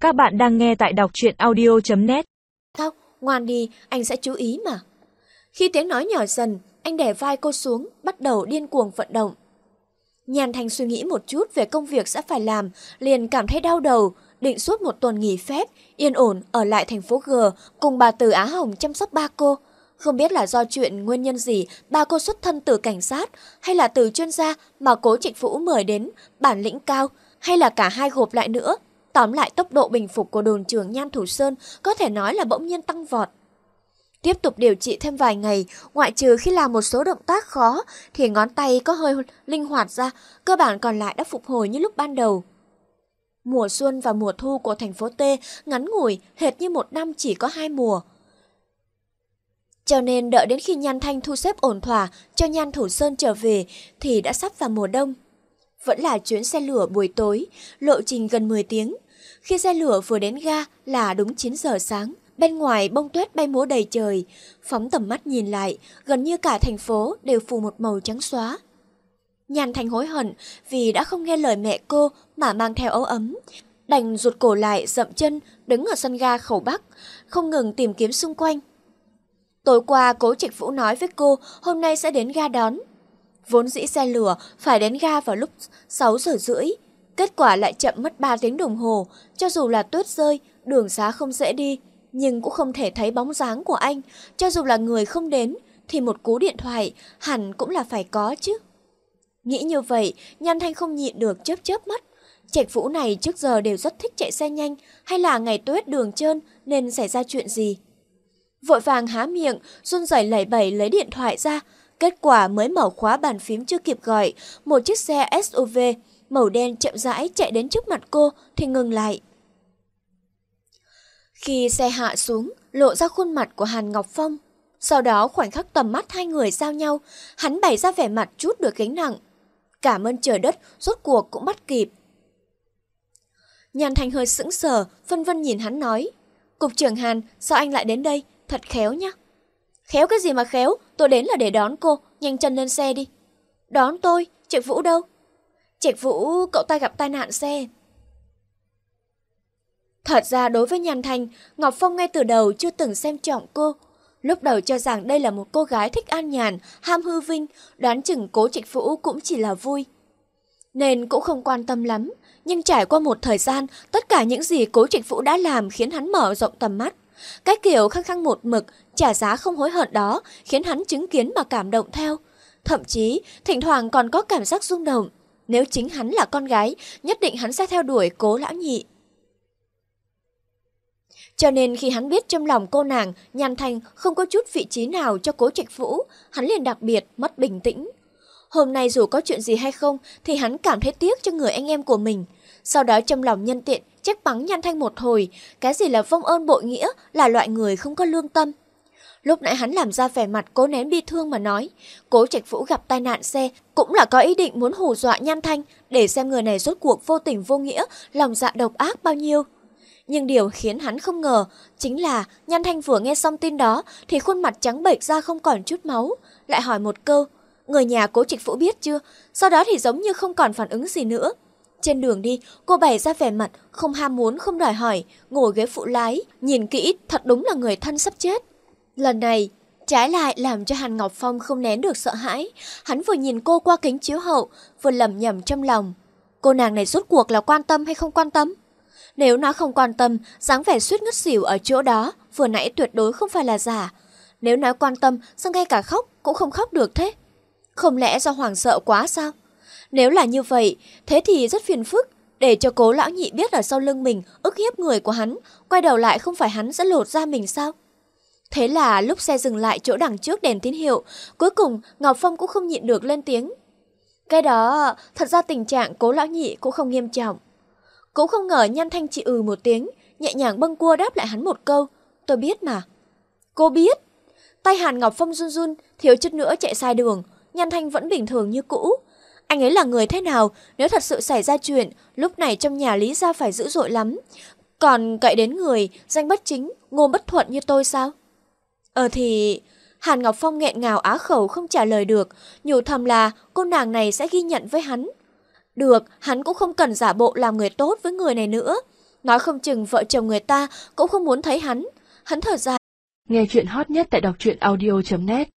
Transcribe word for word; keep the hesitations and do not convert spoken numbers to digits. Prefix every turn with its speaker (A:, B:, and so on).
A: Các bạn đang nghe tại đọc truyện audio chấm net.
B: Sao? Ngoan đi, anh sẽ chú ý mà. Khi tiếng nói nhỏ dần, anh đè vai cô xuống, bắt đầu điên cuồng vận động. Nhan Thanh suy nghĩ một chút về công việc sẽ phải làm, liền cảm thấy đau đầu, định suốt một tuần nghỉ phép, yên ổn ở lại thành phố G cùng bà Từ Á Hồng chăm sóc ba cô. Không biết là do chuyện nguyên nhân gì, ba cô xuất thân từ cảnh sát, hay là từ chuyên gia mà Cố Trịnh Vũ mời đến, bản lĩnh cao, hay là cả hai gộp lại nữa. Tóm lại, tốc độ bình phục của đồn trưởng Nhan Thủ Sơn có thể nói là bỗng nhiên tăng vọt. Tiếp tục điều trị thêm vài ngày, ngoại trừ khi làm một số động tác khó thì ngón tay có hơi linh hoạt ra, cơ bản còn lại đã phục hồi như lúc ban đầu. Mùa xuân và mùa thu của thành phố T ngắn ngủi, hệt như một năm chỉ có hai mùa. Cho nên đợi đến khi Nhan Thanh thu xếp ổn thỏa cho Nhan Thủ Sơn trở về thì đã sắp vào mùa đông. Vẫn là chuyến xe lửa buổi tối, lộ trình gần mười tiếng. Khi xe lửa vừa đến ga là đúng chín giờ sáng, bên ngoài bông tuyết bay múa đầy trời. Phóng tầm mắt nhìn lại, gần như cả thành phố đều phủ một màu trắng xóa. Nhan Thanh hối hận vì đã không nghe lời mẹ cô mà mang theo áo ấm. Đành rụt cổ lại, dậm chân, đứng ở sân ga Khẩu Bắc, không ngừng tìm kiếm xung quanh. Tối qua Cố Trịnh Vũ nói với cô hôm nay sẽ đến ga đón. Vốn dĩ xe lửa phải đến ga vào lúc sáu giờ rưỡi. Kết quả lại chậm mất ba tiếng đồng hồ. Cho dù là tuyết rơi, đường xá không dễ đi, nhưng cũng không thể thấy bóng dáng của anh. Cho dù là người không đến, thì một cú điện thoại hẳn cũng là phải có chứ. Nghĩ như vậy, Nhan Thanh không nhịn được chớp chớp mắt. Trịnh Vũ này trước giờ đều rất thích chạy xe nhanh, hay là ngày tuyết đường trơn nên xảy ra chuyện gì? Vội vàng há miệng, run rẩy lẩy bẩy lấy điện thoại ra. Kết quả mới mở khóa bàn phím chưa kịp gọi, một chiếc xe ét u vê màu đen chậm rãi chạy đến trước mặt cô thì ngừng lại. Khi xe hạ xuống, lộ ra khuôn mặt của Hàn Ngọc Phong. Sau đó khoảnh khắc tầm mắt hai người giao nhau, hắn bày ra vẻ mặt trút được gánh nặng. Cảm ơn trời đất, rốt cuộc cũng bắt kịp. Nhan Thanh hơi sững sờ, phân vân nhìn hắn nói: Cục trưởng Hàn, sao anh lại đến đây? Thật khéo nhá. Khéo cái gì mà khéo, tôi đến là để đón cô, nhanh chân lên xe đi. Đón tôi? Trịnh Vũ đâu? Trịnh Vũ, cậu ta gặp tai nạn xe. Thật ra đối với Nhan Thanh, Ngọc Phong ngay từ đầu chưa từng xem trọng cô. Lúc đầu cho rằng đây là một cô gái thích an nhàn, ham hư vinh, đoán chừng Cố Trịnh Vũ cũng chỉ là vui. Nên cũng không quan tâm lắm, nhưng trải qua một thời gian, tất cả những gì Cố Trịnh Vũ đã làm khiến hắn mở rộng tầm mắt. Cái kiểu khăng khăng một mực, trả giá không hối hận đó khiến hắn chứng kiến mà cảm động theo. Thậm chí, thỉnh thoảng còn có cảm giác rung động. Nếu chính hắn là con gái, nhất định hắn sẽ theo đuổi Cố lão nhị. Cho nên khi hắn biết trong lòng cô nàng, Nhan Thanh không có chút vị trí nào cho Cố Trịnh Vũ, hắn liền đặc biệt mất bình tĩnh. Hôm nay dù có chuyện gì hay không thì hắn cảm thấy tiếc cho người anh em của mình. Sau đó trong lòng nhân tiện trách mắng Nhan Thanh một hồi, cái gì là vong ơn bội nghĩa, là loại người không có lương tâm. Lúc nãy hắn làm ra vẻ mặt cố nén bi thương mà nói, Cố Trạch Vũ gặp tai nạn xe cũng là có ý định muốn hù dọa Nhan Thanh để xem người này rốt cuộc vô tình vô nghĩa, lòng dạ độc ác bao nhiêu. Nhưng điều khiến hắn không ngờ chính là Nhan Thanh vừa nghe xong tin đó thì khuôn mặt trắng bệch ra không còn chút máu, lại hỏi một câu: người nhà Cố Trạch Vũ biết chưa? Sau đó thì giống như không còn phản ứng gì nữa. Trên đường đi, cô bày ra vẻ mặt không ham muốn không đòi hỏi, ngồi ghế phụ lái, nhìn kỹ thật đúng là người thân sắp chết. Lần này, trái lại làm cho Hàn Ngọc Phong không nén được sợ hãi. Hắn vừa nhìn cô qua kính chiếu hậu, vừa lẩm nhẩm trong lòng: cô nàng này rốt cuộc là quan tâm hay không quan tâm? Nếu nó không quan tâm, dáng vẻ suýt ngất xỉu ở chỗ đó vừa nãy tuyệt đối không phải là giả. Nếu nói quan tâm, sao ngay cả khóc cũng không khóc được thế? Không lẽ do hoảng sợ quá sao? Nếu là như vậy, thế thì rất phiền phức, để cho Cố lão nhị biết ở sau lưng mình ức hiếp người của hắn, quay đầu lại không phải hắn sẽ lột ra mình sao? Thế là lúc xe dừng lại chỗ đằng trước đèn tín hiệu, cuối cùng Ngọc Phong cũng không nhịn được lên tiếng. Cái đó, thật ra tình trạng Cố lão nhị cũng không nghiêm trọng. Cũng không ngờ Nhan Thanh chỉ ừ một tiếng, nhẹ nhàng bâng cua đáp lại hắn một câu: tôi biết mà. Cô biết? Tay Hàn Ngọc Phong run run, thiếu chút nữa chạy sai đường. Nhan Thanh vẫn bình thường như cũ. Anh ấy là người thế nào? Nếu thật sự xảy ra chuyện, lúc này trong nhà Lý gia phải dữ dội lắm. Còn cậy đến người danh bất chính, ngôn bất thuận như tôi sao? Ờ thì... Hàn Ngọc Phong nghẹn ngào á khẩu không trả lời được, nhủ thầm là cô nàng này sẽ ghi nhận với hắn. Được, hắn cũng không cần giả bộ làm người tốt với người này nữa. Nói không chừng vợ chồng người ta cũng không muốn thấy hắn. Hắn thở dài.
A: Nghe chuyện hot nhất tại đọc truyện audio chấm net.